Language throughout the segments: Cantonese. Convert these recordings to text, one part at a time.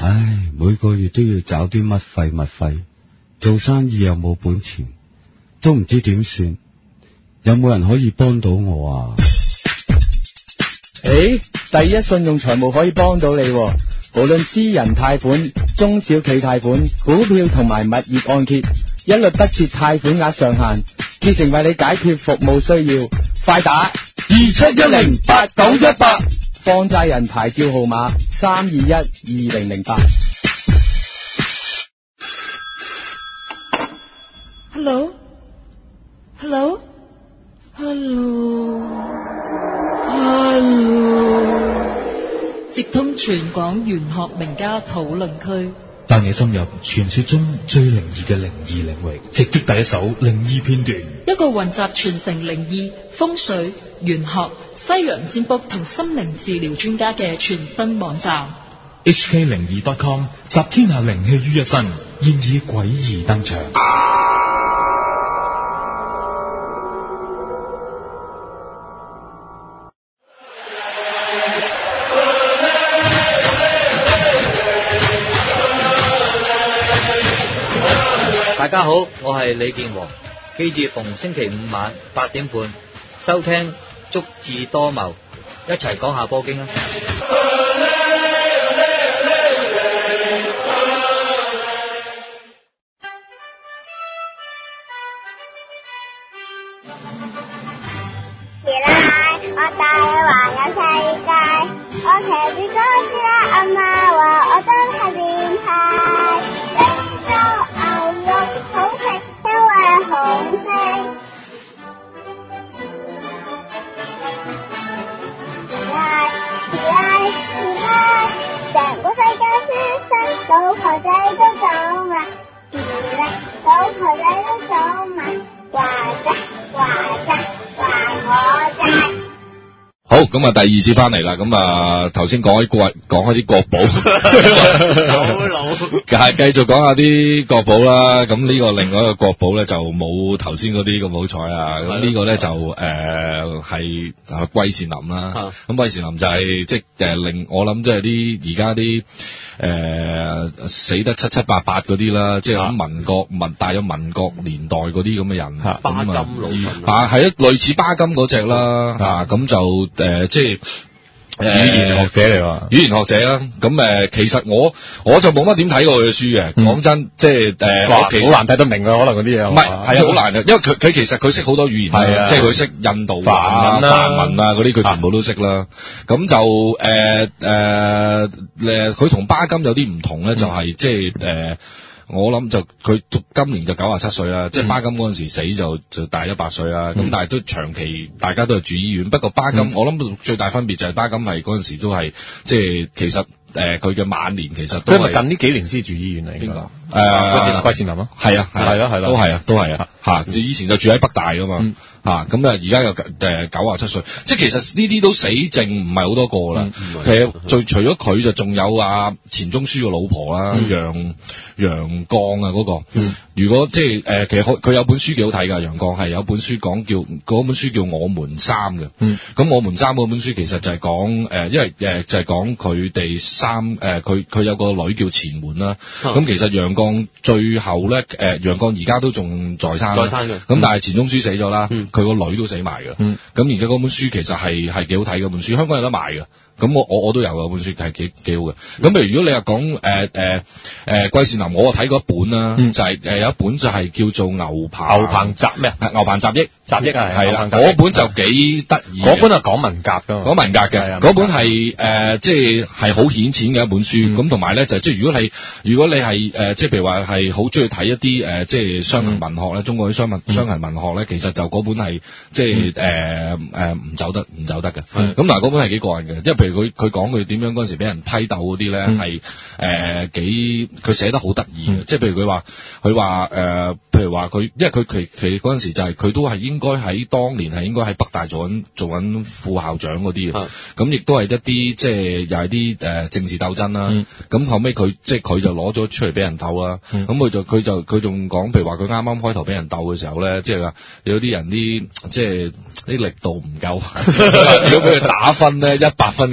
唉，每個月都要找啲乜費，做生意又冇本錢，都唔知點算，有冇人可以幫到我啊？ 第一信用財務可以幫到你喎，無論私人貸款、中小企貸款、股票同埋物業按揭，一律不設貸款額上限，竭誠為你解決服務需要。快打27108918，放債人牌照號碼3212008。 Hello，直通全港玄學名家討論區， 帶你深入傳說中最靈異嘅靈異領域，直擊第一手靈異片段， 一個混集傳承靈異、風水、玄學、西洋占卜同心靈治療專家嘅全新網站。 hk02.com 集天下靈氣於一身，現已詭異登場。 大家好，我係李健和，記住逢星期五晚8點半收聽足智多謀，一齊講下波經啦。 我帶你環遊世界，我騎住哥斯拉，阿媽話我真係變態。冰粥牛肉好食，因為紅色。成個世界舒適，老婆仔都走埋，老婆仔都走埋，話我啫。 好，咁啊，第二次翻嚟啦，咁啊，頭先講開啲國寶，繼續講下啲國寶啦。咁呢個另外一個國寶咧就冇頭先嗰啲咁好彩啊。咁呢個咧就係季羨林啦。咁季羨林就係即係令我諗即係啲而家啲死得七七八八嗰啲啦，即係咁大咗民國年代嗰啲咁嘅人， 巴金老臣係類似巴金嗰隻啦，咁就即係語言學者嚟喎， 語言學者啦。咁其實我就冇乜點睇過佢嘅書嘅，講真，即係好難睇得明啊，可能嗰啲嘢。 唔係，係啊，好難嘅，因為佢其實佢識好多語言，即係佢識印度話、梵文啊嗰啲，佢全部都識啦。咁就佢同巴金有啲唔同咧，就係即係我諗就佢今年就97歲啦，即係巴金嗰陣時死就大100歲啦。咁但係都長期大家都係住醫院。不過巴金我諗最大分別就係巴金係嗰陣時都係即係其實佢嘅晚年其實都係近呢幾年先住醫院嚟。邊個？季羨林啊？ 係啊，都係啊，吓以前就住喺北大噶嘛。咁而家又97歲，即係其實呢啲都死剩唔係好多個啦。其實除咗佢就仲有錢鍾書個老婆啦，楊絳啊嗰個。如果即係其實佢有本書幾好睇㗎，楊絳係有本書講嗰本書叫我們三嘅。咁我們三嗰本書其實就係講因為就係講佢哋三佢有個女叫錢門啦。咁其實楊絳最後咧楊絳而家都仲在生嘅。咁但係錢鍾書死咗啦。佢個女都死埋㗎，咁而家嗰本書其實係幾好睇嘅本書，香港有得賣嘅。咁我都有嘅本書係幾好嘅。咁譬如如果你話講季羨林，我睇過一本啦，就係有一本就係叫做牛棚集咩？牛棚集益係啦，嗰本就幾得意。 嗰本係講文革㗎嘛， 講文革嘅嗰本係即係好顯淺嘅一本書。咁同埋咧就即係如果你係即係譬如話係好中意睇一啲即係傷痕文學咧，中國啲傷痕文學咧，其實就嗰本係即係唔走得嘅。咁但係嗰本係幾過癮嘅，因為譬如佢講佢點樣嗰陣時俾人批鬥嗰啲咧係佢寫得好得意嘅。即係譬如佢話譬如話佢，因為佢嗰陣時就係佢都係應該喺當年係應該喺北大做緊副校長嗰啲嘅。咁亦都係一啲即係又係啲政治鬥爭啦。咁後尾佢就攞咗出嚟俾人鬥啦。咁佢仲講，譬如話佢啱啱開頭俾人鬥嘅時候咧，即係話有啲人即係啲力度唔夠，如果俾佢打分咧100分嗰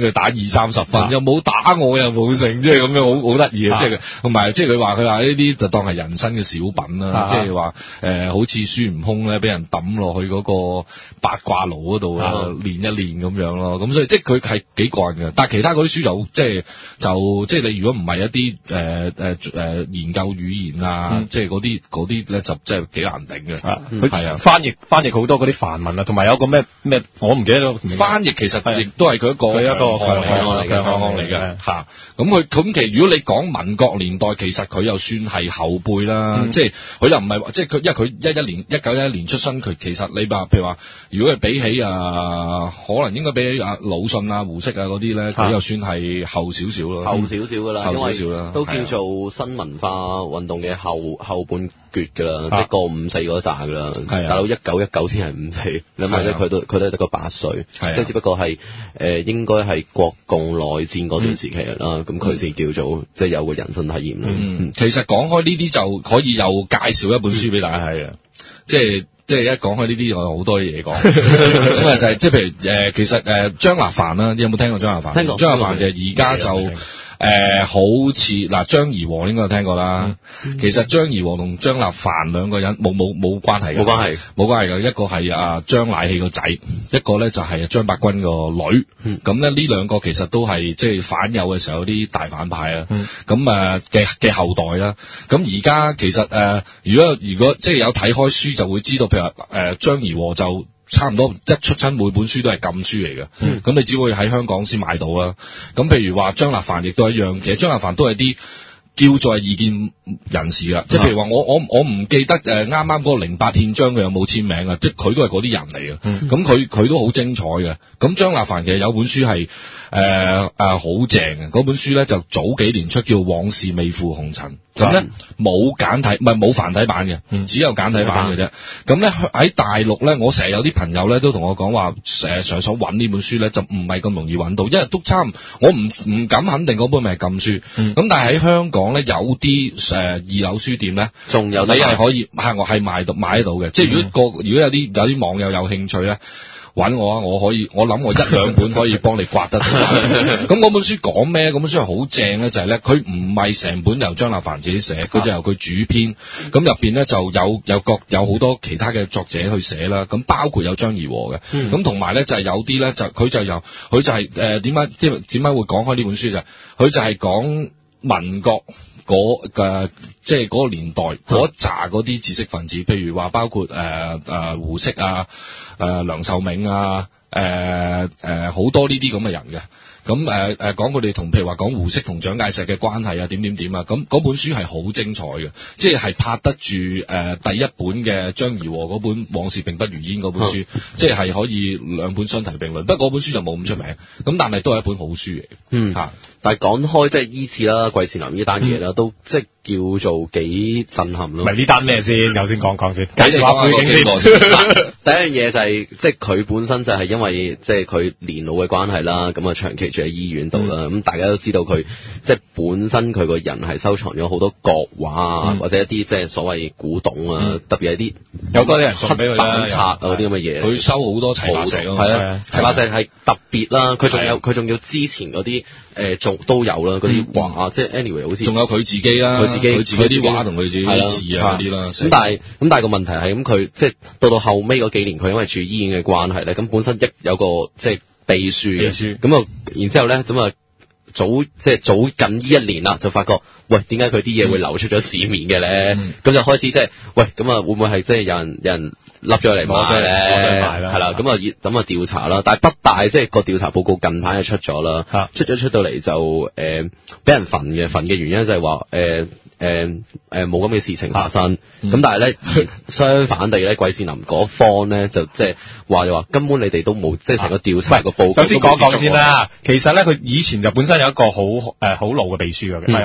佢打20-30分，又冇打我又冇勝，即係咁樣好得意嘅，即係同埋即係佢話呢啲就當係人生嘅小品啦，即係話好似孫悟空咧俾人抌落去嗰個八卦爐嗰度練一練咁樣咯，咁所以即係佢係幾過癮嘅，但係其他嗰啲書就即係你如果唔係一啲研究語言啊，即係嗰啲咧就真係幾難頂嘅。 佢係啊，翻譯好多嗰啲梵文啊，同埋有個咩我唔記得咗。翻譯其實亦都係佢一個強項嚟嘅嚇。咁其實如果你講民國年代，其實佢又算係後輩啦，即係佢又唔係即係佢，因為佢1911年出生，佢其實你話譬如話，如果係比起可能應該比起魯迅啊、胡適啊嗰啲咧，佢又算係後少少咯， 後少少噶啦，因為都叫做新文化運動嘅後半橛噶啦，即係過54嗰扎噶啦。大佬1919先係54，你諗下咧，佢都係得個8歲，即係只不過係應該係國共內戰嗰段時期啦，咁佢先叫做即係有個人生體驗啦。 其實講開呢啲就可以又介紹一本書俾大家睇嘅，即係一講開呢啲，我有好多嘢講。咁啊就係即係譬如其實張立凡啦，你有冇聽過張立凡？聽過。張立凡就而家就好似嗱張怡和應該有聽過啦。其實張怡和同張立凡兩個人冇關係嘅。冇關係嘅。一個係張乃器個仔，一個咧就係張伯鈞個女。咁咧呢兩個其實都係即係反右嘅時候啲大反派啊。咁嘅後代啦。咁而家其實如果即係有睇開書就會知道，譬如話張怡和就差唔多一出親每本書都係禁書嚟嘅，咁你只會喺香港先買到啦。咁譬如話張立凡亦都一樣，其實張立凡都係啲叫做係異見人士啦，即係譬如話我唔記得啱啱嗰個08憲章佢有冇簽名啊，即係佢都係嗰啲人嚟嘅。咁佢都好精彩嘅。咁張立凡其實有本書係好正嘅，嗰本書咧就早幾年出，叫《往事未付紅塵》。咁咧冇繁體版嘅，只有簡體版嘅啫。咁咧喺大陸咧，我成日有啲朋友咧都同我講話，想揾呢本書咧就唔係咁容易揾到，因為都我唔敢肯定嗰本咪係禁書。咁但係喺香港咧有啲二樓書店咧，仲有你係可以我係買得到嘅。即係如果有啲網友有興趣咧，揾我啊！我諗我1-2本可以幫你刮得到。咁嗰本書講咩？嗰本書係好正咧，就係咧，佢唔係成本由張立凡自己寫，佢就由佢主編。咁入邊咧就有好多其他嘅作者去寫啦。咁包括有張怡和嘅。咁同埋咧就係有啲咧就佢就係點解會講開呢本書就係佢就係講民國即係嗰個年代嗰一紮嗰啲知識分子，譬如話包括胡適啊、梁漱溟啊、好多呢啲咁嘅人嘅。咁講佢哋同譬如話講胡適同蔣介石嘅關係啊，點啊，咁嗰本書係好精彩嘅，即係拍得住第一本嘅張怡和嗰本《往事並不如煙》嗰本書，即係可以兩本相提並論。不過嗰本書就冇咁出名，咁但係都係一本好書嚟。 但係講開即係依次啦，季羨林呢單嘢啦，都即係叫做幾震撼咯。 唔係呢單咩先？有先講先。 繼續講背景先。第一樣嘢就係即係佢本身就係因為即係佢年老嘅關係啦，咁啊長期住喺醫院度啦。咁大家都知道佢即係本身佢個人係收藏咗好多國畫啊，或者一啲即係所謂古董啊，特別係啲有嗰啲人送俾佢啦，黑板擦嗰啲咁嘅嘢。 佢收好多齊白石咯， 係啊，齊白石係特別啦。佢仲有之前嗰啲仲都有啦，嗰啲畫即係 anyway 好似仲有佢自己啦，佢自己啲畫同佢自己啲字啊嗰啲啦。 咁但係個問題係咁，佢即係到後尾嗰幾年，佢因為住醫院嘅關係咧，咁本身有個即係秘書嘅，咁啊，然之後咧咁啊早近呢1年啦，就發覺喂，點解佢啲嘢會流出咗市面嘅咧？咁就開始即係喂，咁啊會唔會係即係有人笠咗嚟賣咧？係啦，咁啊調查啦，但係北大即係個調查報告近排就出咗啦，出到嚟就俾人焚嘅原因就係話冇咁嘅事情發生，咁但係咧相反地咧，季羨林嗰方咧就即係話根本你哋都冇即係成個調查個報告。 首先講先啦，其實咧佢以前就本身有一個好老嘅秘書嘅，係好跟咗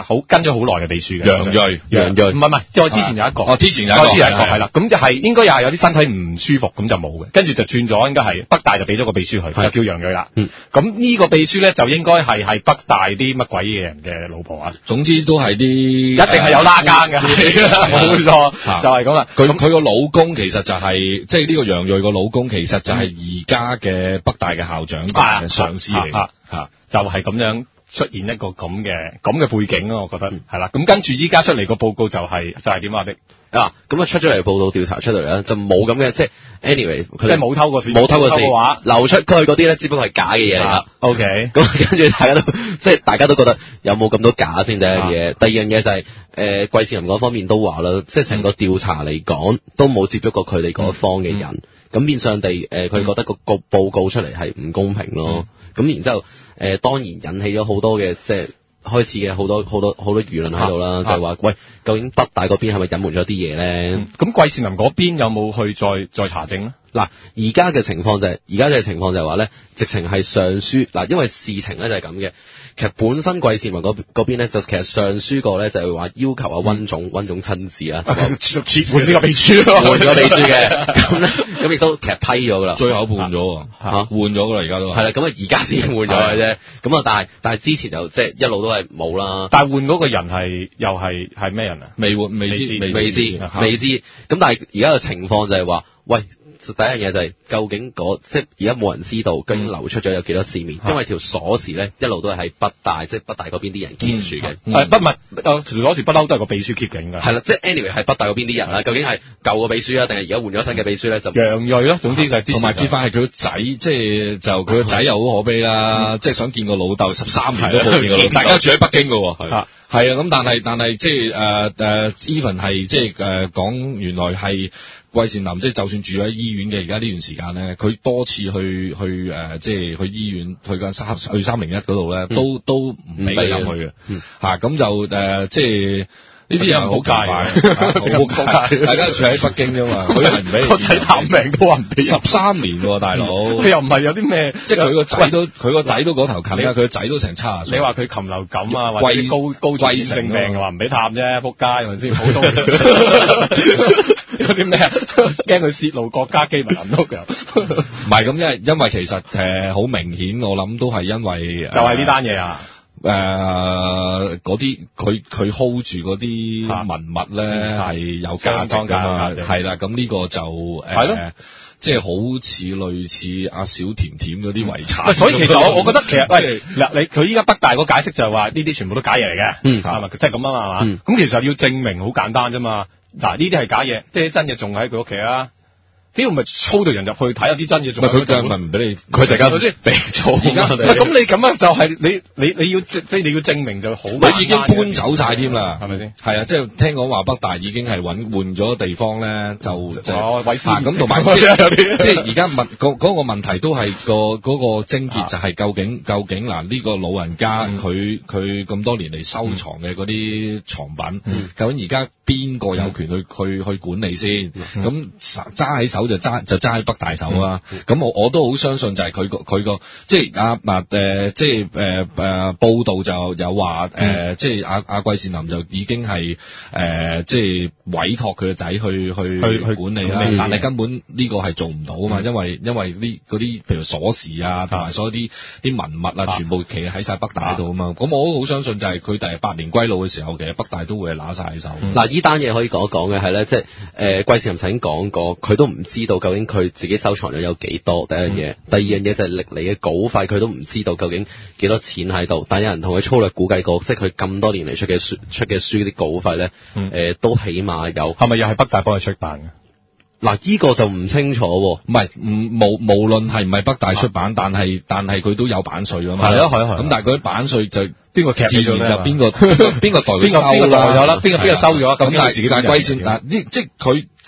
咗好耐嘅秘書嘅。 楊鋭， 唔係，即係我之前有一個。 哦，之前有一個係啦，咁就係應該又係有啲身體唔舒服，咁就冇嘅，跟住就轉咗，應該係北大就俾咗個秘書佢，就叫楊鋭啦。咁呢個秘書咧就應該係北大啲乜鬼嘢人嘅老婆啊。 總之都係啲一定係有拉更嘅，冇錯，就係咁啦。 佢個老公其實就係即係呢個楊鋭個老公，其實就係而家嘅北大嘅校長嘅上司嚟嘅， 就係咁樣出現一個咁嘅背景咯，我覺得係啦。咁跟住依家出嚟個報告就係點啊的咁出咗嚟報道調查出嚟咧，就冇咁嘅，即係 anyway， 佢即係冇偷過事，話流出去嗰啲咧，只不過係假嘅嘢嚟啦。 OK， 咁跟住大家都覺得有冇咁多假先第一樣嘢，第二樣嘢就係季羨林嗰方面都話啦，即係成個調查嚟講都冇接觸過佢哋嗰方嘅人，咁變相地佢哋覺得個報告出嚟係唔公平咯。咁然之後當然引起咗好多嘅即係。開始嘅好多輿論喺度啦，就係話喂，究竟北大嗰邊係咪隱瞞咗啲嘢咧？ 咁季羨林嗰邊有冇去再查證咧？ 嗱，而家嘅情況就係話咧，直情係上書嗱，因為事情咧就係咁嘅。其實本身季羨林嗰邊咧，就其實上書過咧，就係話要求阿溫總親自啦， 換呢個秘書， 換咗秘書嘅，咁亦都其實批咗噶啦， 最後換咗換咗噶啦，而家都係啦，咁而家先換咗嘅啫，咁啊，但係之前就即係一路都係冇啦。 但係換嗰個人又係咩人啊？ 未知， 咁但係而家嘅情況就係話，喂。第一樣嘢就係究竟即係而家冇人知道究竟流出咗有幾多市面，因為條鎖匙咧一路都係喺北大，即係北大嗰邊啲人 keep 住嘅。 條鎖匙不嬲都係個秘書 keep 嘅，應該係啦，即係 anyway 係北大嗰邊啲人啦。究竟係舊個秘書啊，定係而家換咗新嘅秘書咧？就楊鋭咯，總之就係同埋揭發係佢個仔，即係就佢個仔又好可悲啦，即係想見個老豆13年都冇見過老豆，大家住喺北京㗎喎。係啊，咁但係即係even 係即係講原來係季羨林，即係就算住喺醫院嘅而家呢段時間咧，佢多次去即係去醫院去間去301嗰度咧，都唔俾佢入去嘅咁就即係。呢啲人好奇怪，大家住喺北京啫嘛，佢係唔俾個仔探命都話唔俾 13年喎，大佬， 佢又唔係有啲咩， 即係佢個仔都嗰頭近啊，佢個仔都成70歲。 你話佢禽流感啊，或者高傳染性病話唔俾探啫，仆街係咪先？普通有啲咩啊？驚佢泄露國家機密銀屋嘅， 唔係咁，因為其實好明顯，我諗都係因為就係呢單嘢啊。 嗰啲佢 hold 住嗰啲文物咧係有價值噶嘛，係啦，咁呢個就係咯，即係好似類似阿小甜甜嗰啲遺產。 所以其實我覺得其實喂嗱，佢依家北大個解釋就係話呢啲全部都假嘢嚟嘅，係咪？即係咁啊嘛，係嘛？咁其實要證明好簡單啫嘛。嗱，呢啲係假嘢，即係真嘢仲喺佢屋企啊。呢個咪操到人入去睇下啲真嘢，仲係佢咪唔俾你？佢大家俾操而家咁你咁樣就係你要即係你要證明就好。 你已經搬走晒添啦，係咪先？係啊，即係聽講話北大已經係換咗地方咧，就咁同埋即係而家問嗰個問題都係嗰個症結就係究竟嗱呢個老人家佢咁多年嚟收藏嘅嗰啲藏品，究竟而家邊個有權去管理先？咁揸喺手。就揸喺北大手啦，咁我都好相信就係佢個即係即係報道就有話即係阿季羨林就已經係即係委託佢個仔去管理啦，但係根本呢個係做唔到啊嘛，因為呢嗰啲譬如鎖匙啊，同埋所有啲文物啊，全部其實喺晒北大度啊嘛，咁我都好相信就係佢第8年歸老嘅時候，其實北大都會係揦晒喺手。 嗱，呢單嘢可以講一講嘅係咧，即係季羨林曾經講過，佢都唔知道究竟佢自己收藏咗有幾多，第一樣嘢，第二樣嘢就係歷嚟嘅稿費，佢都唔知道究竟幾多錢喺度，但有人同佢粗略估計過，即係佢咁多年嚟出嘅書啲稿費咧，都起碼有， 係咪又係北大幫佢出版嘅？ 嗱，呢個就唔清楚喎， 唔係無論係唔係北大出版，但係佢都有版稅㗎嘛，係啊，咁但係嗰啲版稅就邊個劇自然就邊個代佢收啦， 邊個收咗，咁但係季羨林嗱，即係佢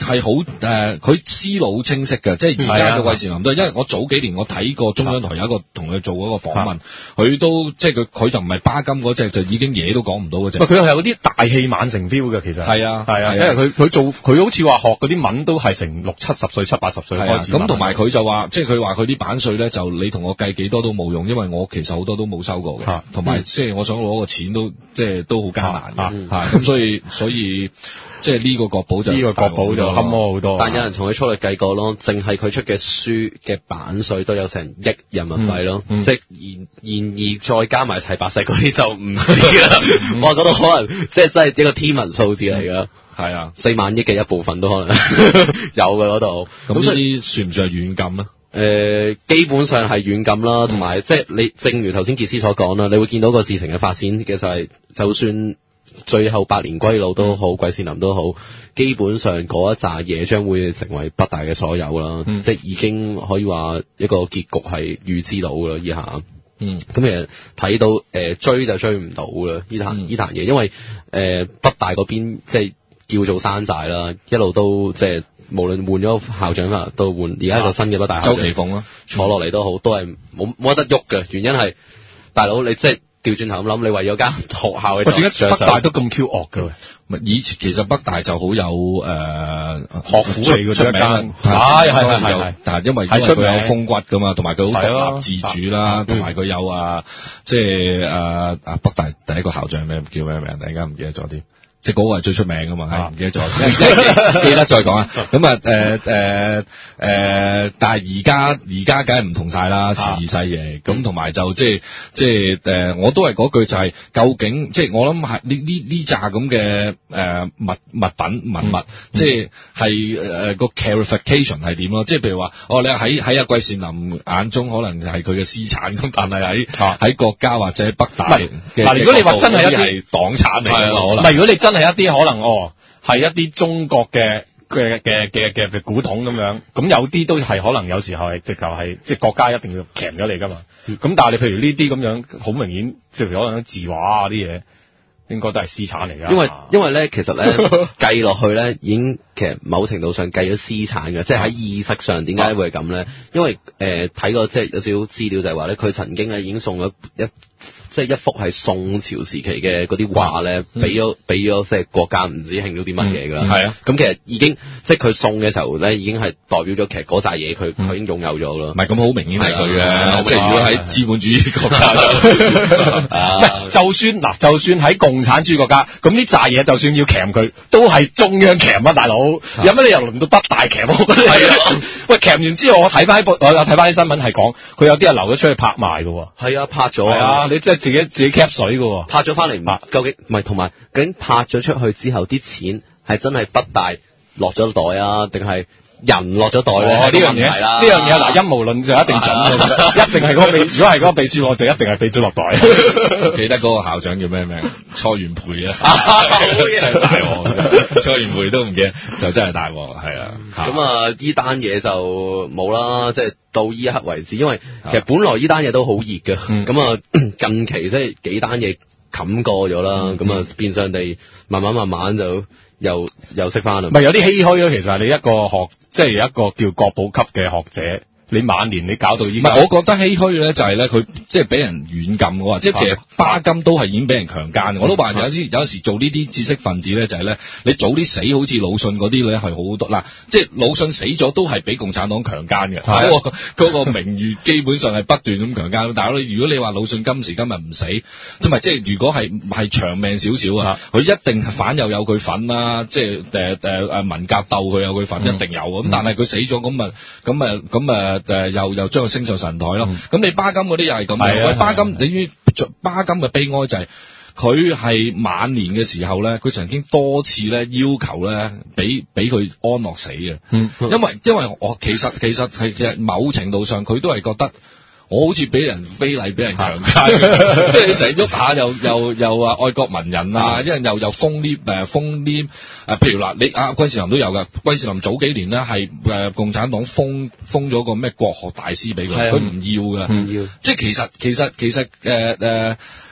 係好佢思路好清晰嘅，即係而家嘅季羨林都係，因為我早幾年我睇過中央台有一個同佢做嗰個訪問，佢都即係佢就唔係巴金嗰隻，就已經嘢都講唔到嗰隻。 佢係有啲大器晚成 feel 嘅，其實係啊， 因為佢好似話學嗰啲文都係成60-70歲、70-80歲開始。 咁同埋佢就話，即係佢話佢啲版稅咧，就你同我計幾多都冇用，因為我其實好多都冇收過嘅，同埋即係我想攞個錢都即係都好艱難嘅，咁所以即係呢個國寶就坎坷好多。 但有人同佢粗略計過咯，淨係佢出嘅書嘅版稅都有成億人民幣咯，即係然而再加埋齊白石嗰啲就唔知啦。我覺得可能即係真係一個天文數字嚟㗎。 係啊 ，4萬億嘅一部分都可能有嘅嗰度。 咁呢啲算唔算係軟禁咧？ 基本上係軟禁啦，同埋即係你正如頭先傑斯所講啦，你會見到個事情嘅發展嘅就係，就算最後百年歸老都好，季羨林都好，基本上嗰一紮嘢將會成為北大嘅所有啦，即係已經可以話一個結局係預知到㗎啦，以下。咁其實睇到追就追唔到啦，呢壇嘢，因為北大嗰邊即係叫做山寨啦，一路都即係無論換咗校長啦，都換而家一個新嘅北大校長周奇鳳啦， 坐落嚟都好，都係冇得喐嘅，原因係大佬你即係調轉頭咁諗，你為咗間學校嘅， 點解北大都咁 Q 惡嘅？ 以前其實北大就好有學府嚟嘅出名，係， 但係因為佢有風骨噶嘛，同埋佢好獨立自主啦，同埋佢有即係北大第一個校長咩叫咩名？突然間唔記得咗啲。即係嗰個係最出名噶嘛，唔記得咗，記得再講啊。咁但係而家梗係唔同晒啦，時移世易。咁同埋就即係我都係嗰句就係，究竟即係我諗係呢扎咁嘅物品文物，即係個 clarification 係點咯？即係譬如話，你喺阿季羨林眼中可能係佢嘅私產，咁但係喺國家或者北大嘅， 嗱，如果你話真係一啲黨產嚟嘅， 唔係，如果你真係一啲可能係一啲中國嘅古董咁樣，咁有啲都係可能有時候係直頭係即係國家一定要鉗咗你噶嘛。咁但係你譬如呢啲咁樣，好明顯即係可能字畫啊啲嘢，應該都係私產嚟噶。 因為咧，其實咧計落去咧，已經其實某程度上計咗私產嘅，即係喺意識上點解會係咁咧？因為睇過即係有少少資料就係話咧，佢曾經咧已經送咗即係一幅係宋朝時期嘅嗰啲畫咧，俾咗即係國家唔知慶咗啲乜嘢㗎啦。係啊，咁其實已經即係佢送嘅時候咧，已經係代表咗其實嗰扎嘢佢已經擁有咗咯。 唔係咁好明顯係佢嘅，即係如果喺資本主義國家， 就算喺共產主義國家，咁呢扎嘢就算要鉗佢，都係中央鉗啊，大佬。有乜理由輪到北大鉗？我覺得係啊。喂，鉗完之後，我有睇翻啲新聞係講，佢有啲人流咗出去拍賣㗎。 係啊，拍咗啊，你即係自己 cap 水㗎， 拍咗翻嚟唔究竟唔係同埋究竟拍咗出去之後啲錢係真係北大落咗袋啊，定係人落咗袋咧？ 呢樣嘢嗱，陰謀論就一定準嘅，一定係嗰個如果係嗰個秘書落，就一定係秘書落袋。 記得嗰個校長叫咩名？蔡元培啊，真係大鑊！蔡元培都唔記得，就真係大鑊，係啊。 咁呢單嘢就冇啦，即係到呢一刻為止，因為其實本來呢單嘢都好熱嘅，咁近期即係幾單嘢冚過咗啦，咁變相地慢慢就又識翻啦。 唔係有啲唏噓咯，其實你一個即係一個叫國寶級嘅學者。你晚年你搞到依家， 唔係，我覺得唏噓咧就係咧佢即係俾人軟禁嘅話，即係其實巴金都係已經俾人強姦。我都話有時做呢啲知識分子咧就係咧，你早啲死好似魯迅嗰啲咧係好多嗱，即係魯迅死咗都係俾共產黨強姦嘅，嗰個名譽基本上係不斷咁強姦。但係如果你話魯迅今時今日唔死，即係如果係長命少少啊，佢一定係反右有佢份啦，即係文革鬥佢有佢份，一定有咁。但係佢死咗咁又將佢升上神台咯。咁你巴金嗰啲又係咁樣。巴金嘅悲哀就係佢係晚年嘅時候咧，佢曾經多次咧要求咧俾佢安樂死嘅。因為我其實某程度上佢都係覺得。我好似俾人非禮，俾人強姦，即係你成日喐下又話愛國文人啊，一陣又封啲譬如嗱，你季羨林都有㗎。季羨林早幾年咧係共產黨封咗個咩國學大師俾佢，佢唔要㗎，唔要。即係其實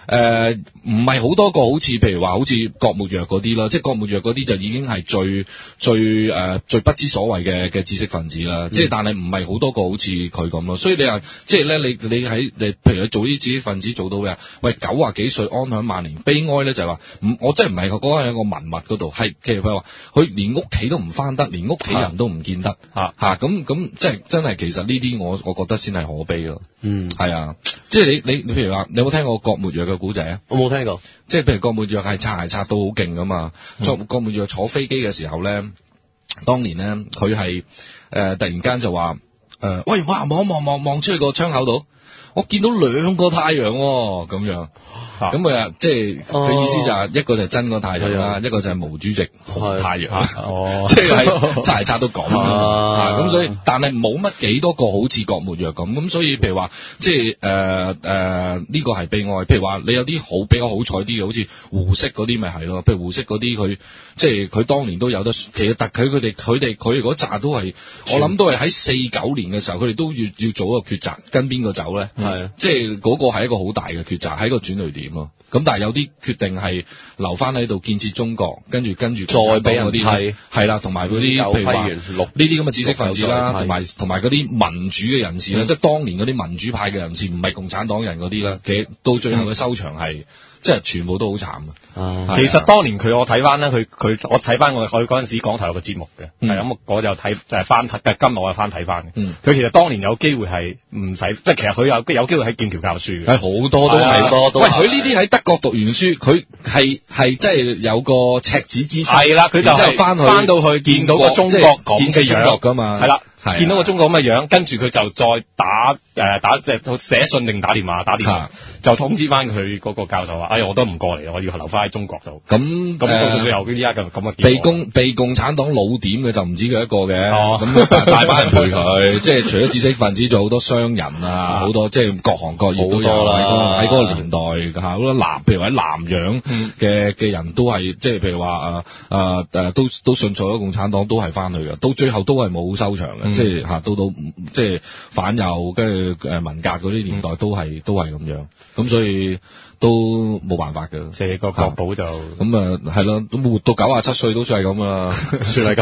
唔係好多個好似譬如話好似郭沫若嗰啲啦，即係郭沫若嗰啲就已經係最不知所謂嘅知識分子啦，即係但係唔係好多個好似佢咁咯，所以你話即係咧你譬如你做啲知識分子做到嘅，喂90幾歲安享晚年，悲哀咧就係話我真係唔係嗰個係一個文物嗰度，係其實佢話佢連屋企都唔翻得，連屋企人都唔見得咁即係真係其實呢啲我覺得先係可悲咯。係啊，即係你譬如話，你有冇聽過郭沫若嘅古仔啊？ 我冇聽過。即係譬如郭沫若係擦鞋擦到好勁噶嘛，郭沫若坐飛機嘅時候咧，當年咧佢係突然間就話喂，哇望出去個窗口度，我見到2個太陽喎，咁樣。咁佢啊，即係佢意思就係一個就係真個太陽啦，一個就係毛主席紅太陽，即係擦鞋擦到咁咁所以但係冇乜幾多個好似郭沫若咁所以譬如話即係呢個係悲哀。譬如話你有啲比較好彩啲嘅，好似胡適嗰啲咪係咯，譬如胡適嗰啲佢即係佢當年都有得，其實佢哋嗰扎都係我諗都係喺49年嘅時候，佢哋都要做一個抉擇，跟邊個走咧？係即係嗰個係一個好大嘅抉擇，係一個轉捩點。咁但係有啲決定係留翻喺度建設中國，跟住再俾人啲係啦，同埋嗰啲譬如話呢啲咁嘅知識分子啦，同埋嗰啲民主嘅人士啦，即係當年嗰啲民主派嘅人士，唔係共產黨人嗰啲啦，其實到最後嘅收場係即係全部都好慘啊！ 其實當年我睇翻咧，我睇翻我嗰陣時港台有個節目嘅，係咁我就睇就係翻睇，今日我係翻睇翻嘅。佢其實當年有機會係唔使，即係其實佢有機會喺劍橋教書嘅， 係好多都係多。喂，佢呢啲喺德國讀完書，佢係即係有個赤子之心，係啦，佢就係翻到去見到個中國咁嘅樣㗎嘛，係啦。見到個中國咁嘅樣，跟住佢就再打即係寫信定打電話，就通知翻佢嗰個教授話：哎呀，我都唔過嚟，我要留翻喺中國度。咁到最後依家咁嘅被共產黨老點嘅就唔止佢一個嘅，咁大把人陪佢，即係除咗知識分子，仲有好多商人啊，好多即係各行各業都有啦。喺嗰個年代好多譬如喺南洋嘅人都係即係譬如話都信錯咗共產黨，都係翻去嘅，到最後都係冇收場嘅。即係到即係反右跟住文革嗰啲年代都係咁樣，咁所以都冇辦法㗎。 即係個國寶就咁係咯，咁活到97歲都算係咁啦，算係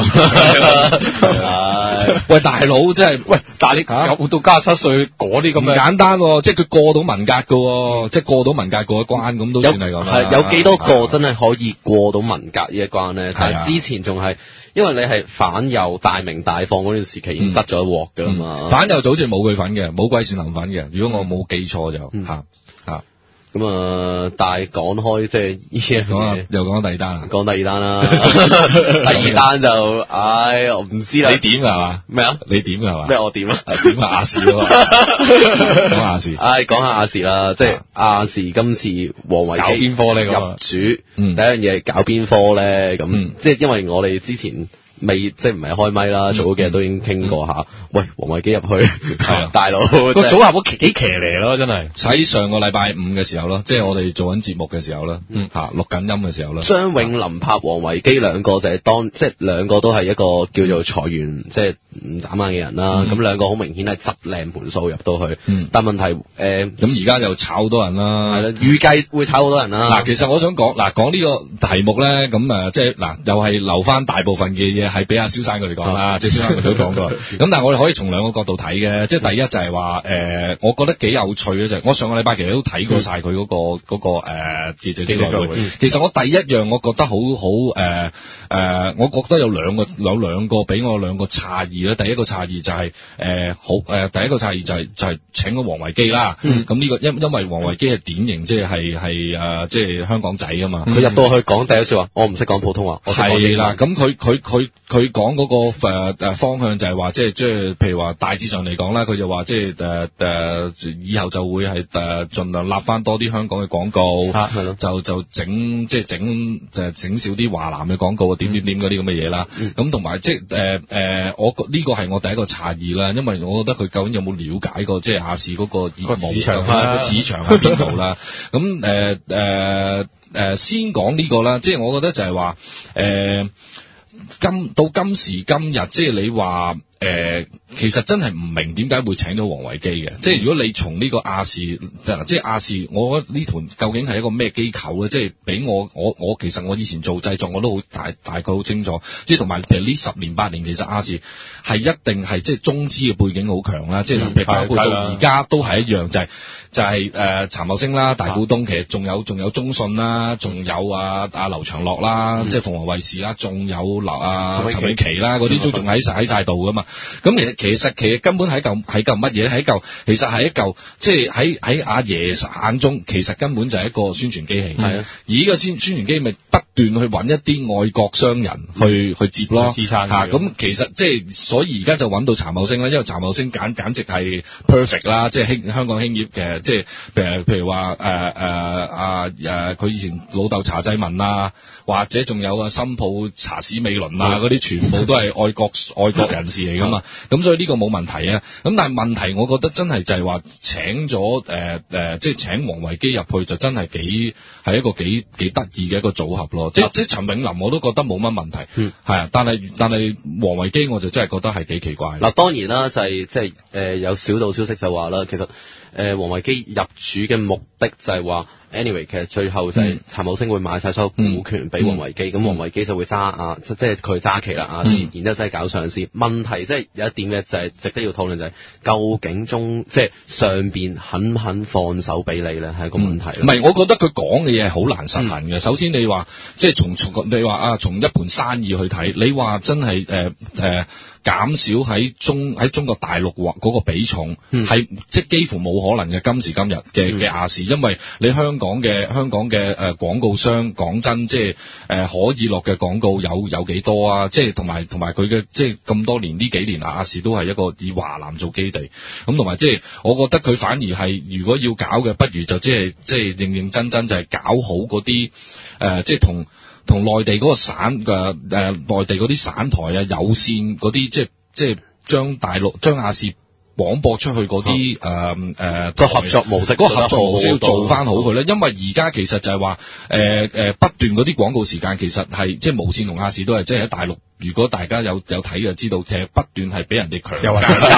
咁。喂，大佬真係喂，但係你活到97歲嗰啲咁唔簡單喎，即係佢過到文革㗎，即係過到文革嗰一關咁都算係咁啦。 有幾多個真係可以過到文革呢一關咧？但係之前仲係。因為你係反右大鳴大放嗰段時期已經執咗一鑊㗎啦嘛， 反右就好似冇佢份嘅，冇季善林份嘅。如果我冇記錯就咁但係講開即係呢樣嘢， 又講第二單啦， 講第二單啦，第二單就我唔知啦。 你點㗎係嘛？ 咩啊？ 你點㗎係嘛？ 咩我點啊？ 點亞視啊嘛？講亞視。 講下亞視啦，即係亞視今次王維基搞邊科咧？ 入主第一樣嘢搞邊科咧？咁即係因為我哋之前。未即係唔係開咪啦，早幾日都已經傾過下。喂，王維基入去，大佬個組合都幾騎呢咯，真係。 喺上個禮拜5嘅時候咯，即係我哋做緊節目嘅時候啦，錄緊音嘅時候啦。 張永霖拍王維基兩個就係即係兩個都係一個叫做財源即係唔眨眼嘅人啦。咁兩個好明顯係執靚盤數入到去，但問題咁而家就炒好多人啦， 係啦，預計會炒好多人啦。 嗱，其實我想講呢個題目咧，咁即係又係留翻大部分嘅嘢。係俾阿蕭生佢哋講啦，即係蕭生佢哋都講過。咁但係我哋可以從兩個角度睇嘅，即係第一就係話我覺得幾有趣嘅就係我上個禮拜其實都睇過晒佢嗰個記者招待會。其實我第一樣我覺得好我覺得有兩個俾我兩個詫異啦。第一個詫異就係第一個詫異就係請咗王維基啦。咁呢個因為王維基係典型即係即係香港仔啊嘛。 佢入到去講第一説話，我唔識講普通話。 係啦，咁佢講嗰個方向就係話，即係譬如話大致上嚟講啦，佢就話即係以後就會係盡量立翻多啲香港嘅廣告，就整少啲華南嘅廣告點嗰啲咁嘅嘢啦。咁同埋即係我呢個係我第一個詫異啦，因為我覺得佢究竟有冇了解過即係亞視嗰個業務市場喺邊度啦。咁先講呢個啦，即係我覺得就係話到今時今日，即係你話其實真係唔明點解會請到王維基嘅。即係如果你從呢個亞視即係亞視，我覺得呢團究竟係一個咩機構咧？即係俾我其實我以前做製作我都好大概好清楚。即係同埋譬如呢10年8年，其實亞視係一定係即係中資嘅背景好強啦。即係譬如包括到而家都係一樣，就係陳茂升啦，大股東，其實仲有中信啦，仲有阿劉長樂啦，即係鳳凰衛視啦，仲有陳美琪啦，嗰啲都仲喺晒度噶嘛。咁其實根本係嚿乜嘢？其實係一嚿即係喺阿爺眼中，其實根本就係一個宣傳機器。係啊，而呢個宣傳機咪不斷去揾一啲外國商人去接咯，支撐嚇。咁其實即係所以而家就揾到陳茂升啦，因為陳茂升簡直係 perfect 啦，即係香港興業嘅，即係譬如話佢以前老豆查濟民啊，或者仲有新抱查史美倫啊，嗰啲全部都係愛國人士嚟噶嘛。咁所以呢個冇問題啊。咁但係問題，我覺得真係就係話請咗即係請王維基入去，就真係係一個幾得意嘅一個組合咯。即係陳永霖我都覺得冇乜問題，係啊。但係王維基我就真係覺得係幾奇怪。 嗱，當然啦，就係即係有小道消息就話啦，其實王維基入主嘅目的就係話。anyway， 其實最後就係陳茂升會買晒所有股權俾王維基，咁王維基就會揸即係佢揸旗啦，然之後真係搞上市。問題即係有一點嘅就係值得要討論，就係究竟即係上邊肯唔肯放手俾你咧，係一個問題。 唔係，我覺得佢講嘅嘢係好難實行嘅。首先你話即係你話從一盤生意去睇，你話真係減少喺中國大陸嗰個比重，係即係幾乎冇可能嘅。今時今日嘅亞視，因為你香港嘅廣告商，講真，即係可以落嘅廣告有幾多啊？即係同埋佢嘅即係咁多年呢幾年亞視都係一個以華南做基地，咁同埋即係我覺得佢反而係如果要搞嘅，不如就即係認真就係搞好嗰啲即係同內地嗰個省內地嗰啲省台啊有線嗰啲，即係將亞視廣播出去嗰啲個合作模式， 嗰個合作模式要做翻好佢咧。因為而家其實就係話不斷嗰啲廣告時間其實係即係無線同亞視都係即係喺大陸。如果大家有睇就知道，其實不斷係俾人哋強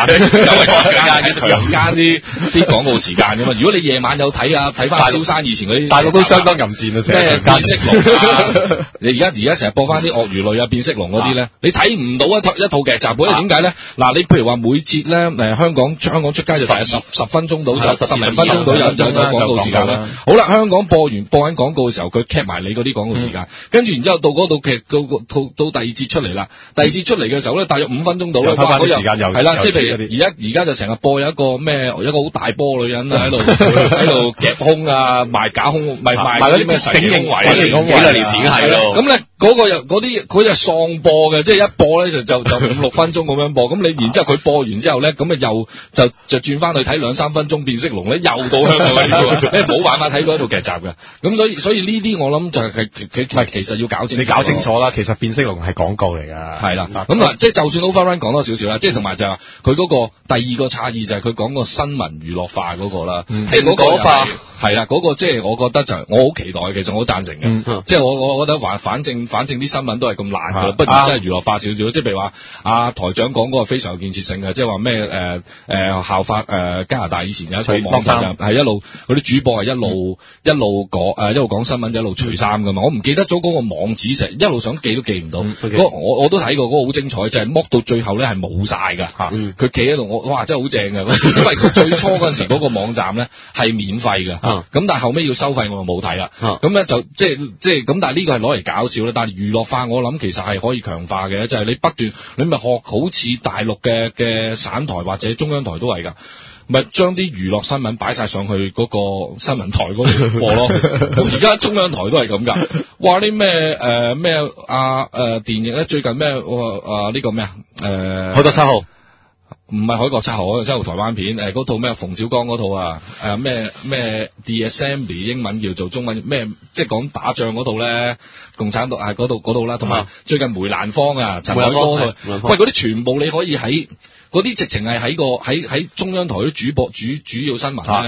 加啲廣告時間噶嘛。如果你夜晚有睇啊，睇翻蕭生以前嗰啲， 大陸都相當淫賤啊，成日變色龍啊，你而家成日播翻啲鱷魚類啊、變色龍嗰啲咧，你睇唔到一套劇集，因為點解咧？嗱，你譬如話每節咧香港出街就大約10分鐘到，就10零分鐘到有廣告時間啦。好啦，香港播緊廣告嘅時候，佢 cap 埋你嗰啲廣告時間，跟住然之後到嗰度劇到第二節出嚟。第二節出嚟嘅時候咧，大約5分鐘到啦，係啦，即係譬如而家就成日播有一個好大波女人喺度夾胸啊，賣假胸，賣嗰啲咩整形圍， 幾多年前係咯。 咁咧佢就喪播嘅，即係一播咧就5-6分鐘咁樣播。咁你然之後佢播完之後咧，咁啊又就轉翻去睇2-3分鐘變色龍咧，又到香港啦，你冇辦法睇到一套劇集嘅。咁所以呢啲我諗就係佢其實要搞清楚。 你搞清楚啦，其實變色龍係廣告嚟。 係啦，咁即係就算 Overrun 講多少少啦，即係同埋就係佢嗰個第二個差異就係佢講個新聞娛樂化嗰個啦，即係嗰個化係啦，嗰個即係我覺得就係我好期待，其實我好贊成嘅，即係我覺得話反正啲新聞都係咁爛嘅，不如真係娛樂化少少，即係譬如話台長講嗰個非常有建設性嘅，即係話咩效法加拿大以前有一個網站係一路嗰啲主播係一路講新聞一路除衫噶嘛，我唔記得咗嗰個網址，成一路想記都記唔到。我都睇過嗰個好精彩，就係剝到最後咧係冇晒噶，佢企喺度，哇真係好正噶，因為佢最初嗰陣時嗰個網站咧係免費嘅，咁但係後尾要收費我就冇睇啦，咁咧就即係咁，但係呢個係攞嚟搞笑啦，但係娛樂化我諗其實係可以強化嘅，就係你不斷你咪學好似大陸嘅省台或者中央台都係噶。咪將啲娛樂新聞擺晒上去嗰個新聞台嗰度播咯。而家中央台都係咁噶。話啲咩電影咧，最近咩呢個咩海角七號。 唔係海角七號，海角七號台灣片，嗰套咩馮小剛嗰套啊，咩 The Assembly 英文叫做中文咩，即係講打仗嗰套咧，共產黨嗰度啦，同埋最近梅蘭芳啊，陳凱歌，喂嗰啲全部你可以喺嗰啲直情係喺中央台啲主要新聞咧。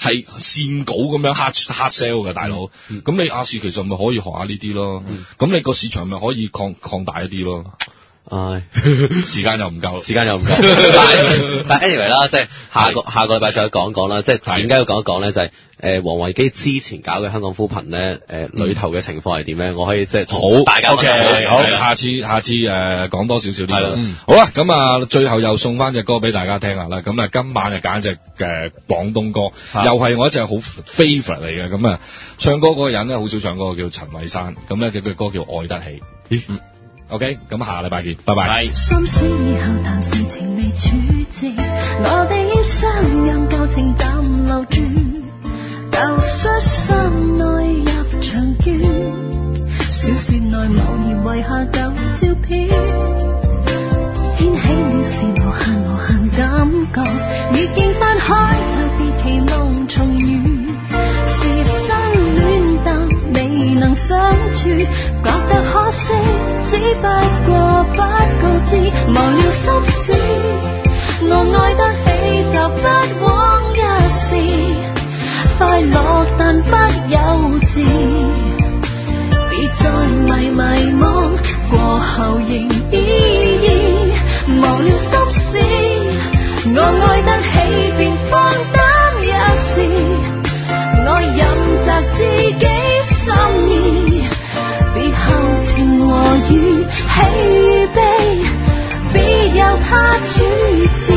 係線稿咁樣 hard sell 嘅大佬。咁你亞視其實咪可以學下呢啲咯。咁你個市場咪可以擴大一啲咯。 唉， 時間又唔夠， 但 anyway 啦，即係下個禮拜再講講啦，即係點解要講一講咧？就係王維基之前搞嘅香港扶貧咧，裏頭嘅情況係點咧？我可以即係好大家好，下次講多少少啲啦。好啦，咁啊，最後又送翻隻歌俾大家聽下啦。咁啊，今晚就揀隻廣東歌，又係我一隻好 favourite 嚟嘅。咁啊，唱歌嗰個人咧好少唱歌，叫陳慧珊。咁咧隻句歌叫《愛得起》。OK， 咁下禮拜見，拜拜。 心死以後，但事情未處置，我哋要相讓舊情淡留住，舊恤衫內入場券，小説內某年遺下舊照片，掀起了是無限感覺，遇見翻開就別期望重遇，是新戀但未能相處，覺得可惜。只不過不告知，忘了心事，我愛得起就不枉一時，快樂但不幼稚，別再迷惘，過後仍依依，忘了心事，我愛得起便放膽一試，我任責自己心意，別後情和雨喜與悲，別由他處置。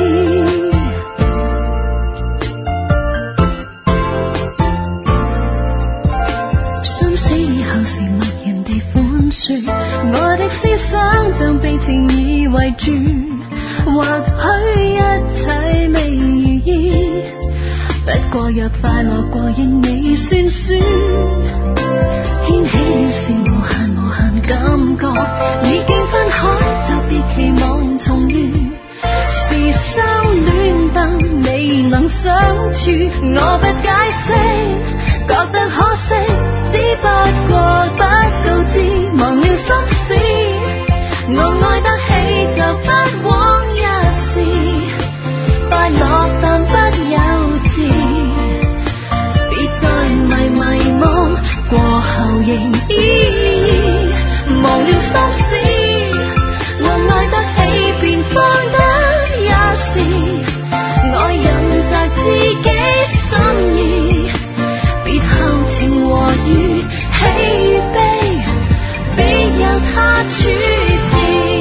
心死以後是默然地寬恕，我的思想像被情意圍住，或許一切未如意，不過若快樂過應你算輸，掀起了是無限感覺，已經分開就別期望重遇，是相戀但未能相處，我不解釋，覺得可惜，只不過不告知，忘了心事，我愛得起就不枉一試，快樂但不幼稚，別再迷惘，過後仍依依，忘了心事，我愛得起便放膽一試，我任責自己心意，別後情和雨喜與悲，別由他處置，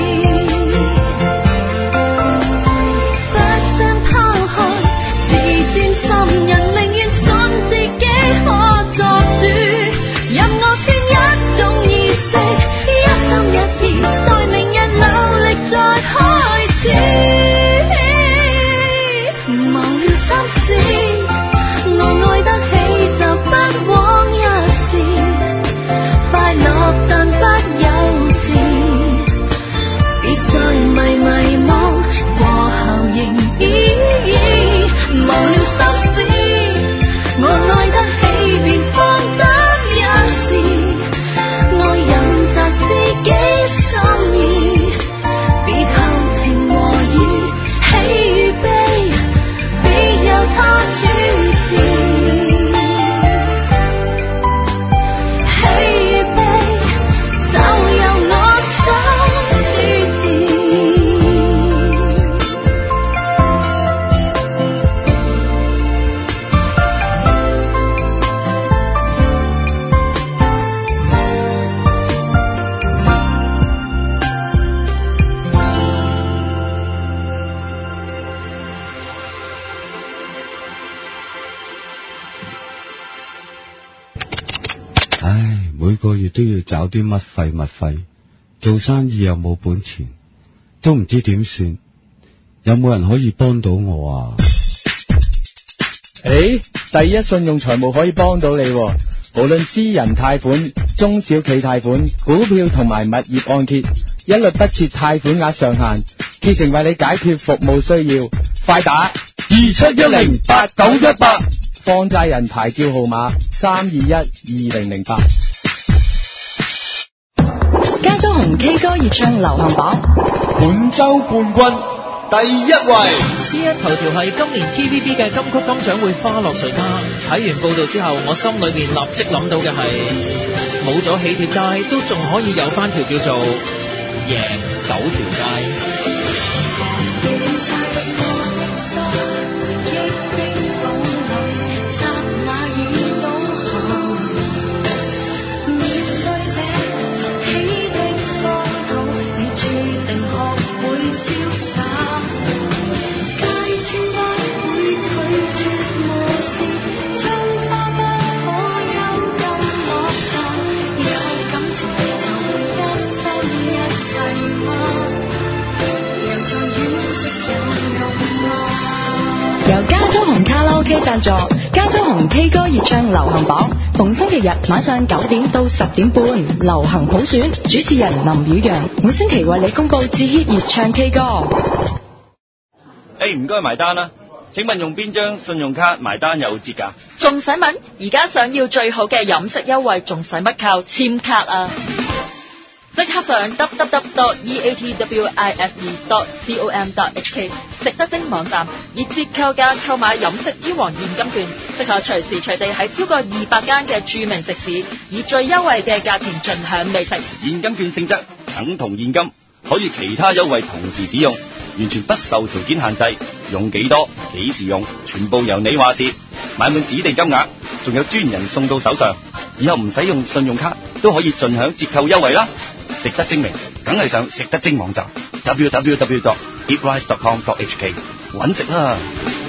不想拋開自尊心，人寧願信自己可作主，任我穿一種意識，一心一意，待明日努力再開始，忘了心事，我愛得起就不枉一試，快樂但不幼稚，別再迷惘，過後仍依依，忘了心事，我愛得起便放膽一試，我任責自己心意，別後情和雨喜與悲，別由他處置，喜與悲就由我心處置。 唉，每個月都要找啲乜費，做生意又冇本錢，都唔知點算，有冇人可以幫到我啊？ 第一信用財務可以幫到你，無論私人貸款、中小企貸款、股票同埋物業按揭，一律不設貸款額上限，竭誠為你解決服務需要。快打27108918，放債人牌照號碼3212008。 加州紅 K 歌熱唱流行榜， 本周冠軍第一位。 C1 頭條係今年 TVB 嘅金曲金獎會花落誰家。睇完報道之後，我心裏面立即諗到嘅係，冇咗喜帖街，都仲可以有翻條叫做贏9條街。 由加州紅卡拉 OK 贊助，加州紅 K 歌熱唱流行榜，逢星期日晚上9點到10點半，流行普選，主持人林宇陽，每星期為你公佈至 hit 熱唱 K 歌。 唔該埋單啦，請問用邊張信用卡埋單有折㗎？ 仲使問？而家想要最好嘅飲食優惠，仲使乜靠簽卡啊？即刻上 www.eatwise.com.hk 食得精網站，以折扣價購買飲食天王現金券，適合隨時隨地喺超過200間嘅著名食肆，以最優惠嘅價錢盡享美食。 現金券性質等同現金，可以其他優惠同時使用，完全不受條件限制，用幾多幾時用，全部由你話事。買滿指定金額，仲有專人送到手上。以後唔使用信用卡都可以盡享折扣優惠啦！食得精明，梗係上食得精網站 www.eatwise.com.hk 揾食啦！